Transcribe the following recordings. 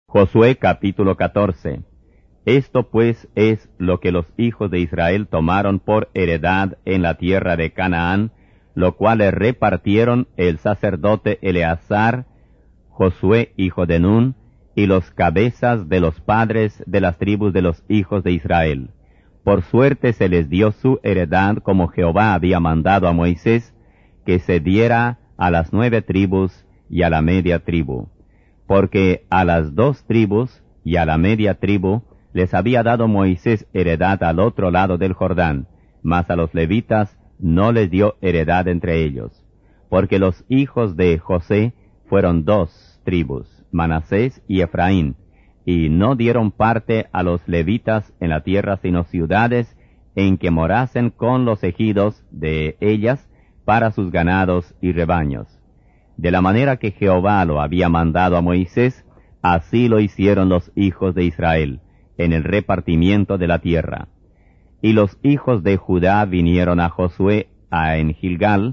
Josué capítulo 14. Esto pues es lo que los hijos de Israel tomaron por heredad en la tierra de Canaán, lo cual le repartieron el sacerdote Eleazar, Josué hijo de Nun, y los cabezas de los padres de las tribus de los hijos de Israel. Por suerte se les dio su heredad como Jehová había mandado a Moisés, que se diera a las 9 tribus y a la media tribu. Porque a las 2 tribus y a la media tribu les había dado Moisés heredad al otro lado del Jordán, mas a los levitas no les dio heredad entre ellos. Porque los hijos de José fueron 2 tribus, Manasés y Efraín, y no dieron parte a los levitas en la tierra sino ciudades en que morasen con los ejidos de ellas para sus ganados y rebaños. De la manera que Jehová lo había mandado a Moisés, así lo hicieron los hijos de Israel, en el repartimiento de la tierra. Y los hijos de Judá vinieron a Josué en Gilgal,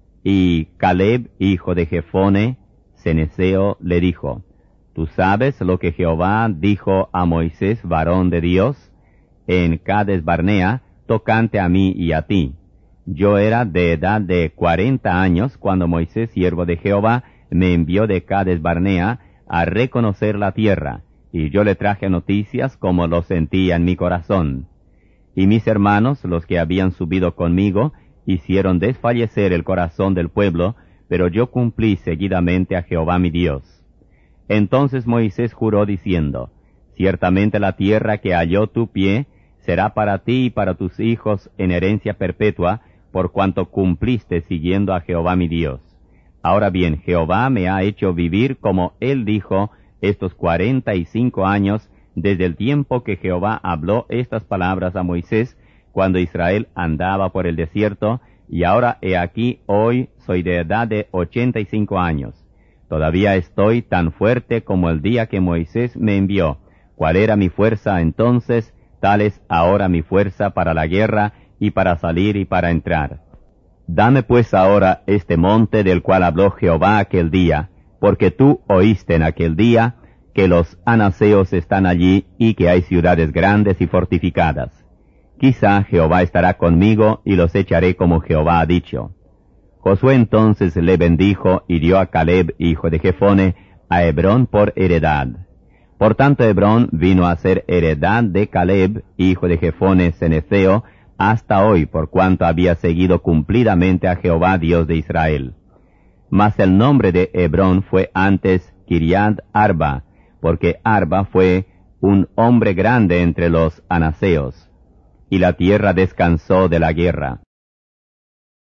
y Caleb, hijo de Jefone, ceneseo, le dijo: ¿Tú sabes lo que Jehová dijo a Moisés, varón de Dios, en Cades Barnea, tocante a mí y a ti? Yo era de edad de 40 años cuando Moisés, siervo de Jehová, me envió de Cades Barnea a reconocer la tierra, y yo le traje noticias como lo sentía en mi corazón. Y mis hermanos, los que habían subido conmigo, hicieron desfallecer el corazón del pueblo, pero yo cumplí seguidamente a Jehová mi Dios. Entonces Moisés juró diciendo: Ciertamente la tierra que halló tu pie será para ti y para tus hijos en herencia perpetua, por cuanto cumpliste siguiendo a Jehová mi Dios. Ahora bien, Jehová me ha hecho vivir como él dijo estos 45 años, desde el tiempo que Jehová habló estas palabras a Moisés, cuando Israel andaba por el desierto, y ahora he aquí hoy soy de edad de 85 años. Todavía estoy tan fuerte como el día que Moisés me envió. ¿Cuál era mi fuerza entonces? Tal es ahora mi fuerza para la guerra, y para salir y para entrar. Dame pues ahora este monte del cual habló Jehová aquel día, porque tú oíste en aquel día que los anaseos están allí y que hay ciudades grandes y fortificadas. Quizá Jehová estará conmigo y los echaré como Jehová ha dicho. Josué entonces le bendijo y dio a Caleb, hijo de Jefone, a Hebrón por heredad. Por tanto Hebrón vino a ser heredad de Caleb, hijo de Jefone ceneseo, hasta hoy, por cuanto había seguido cumplidamente a Jehová Dios de Israel. Mas el nombre de Hebrón fue antes Kiriat Arba, porque Arba fue un hombre grande entre los anaseos. Y la tierra descansó de la guerra.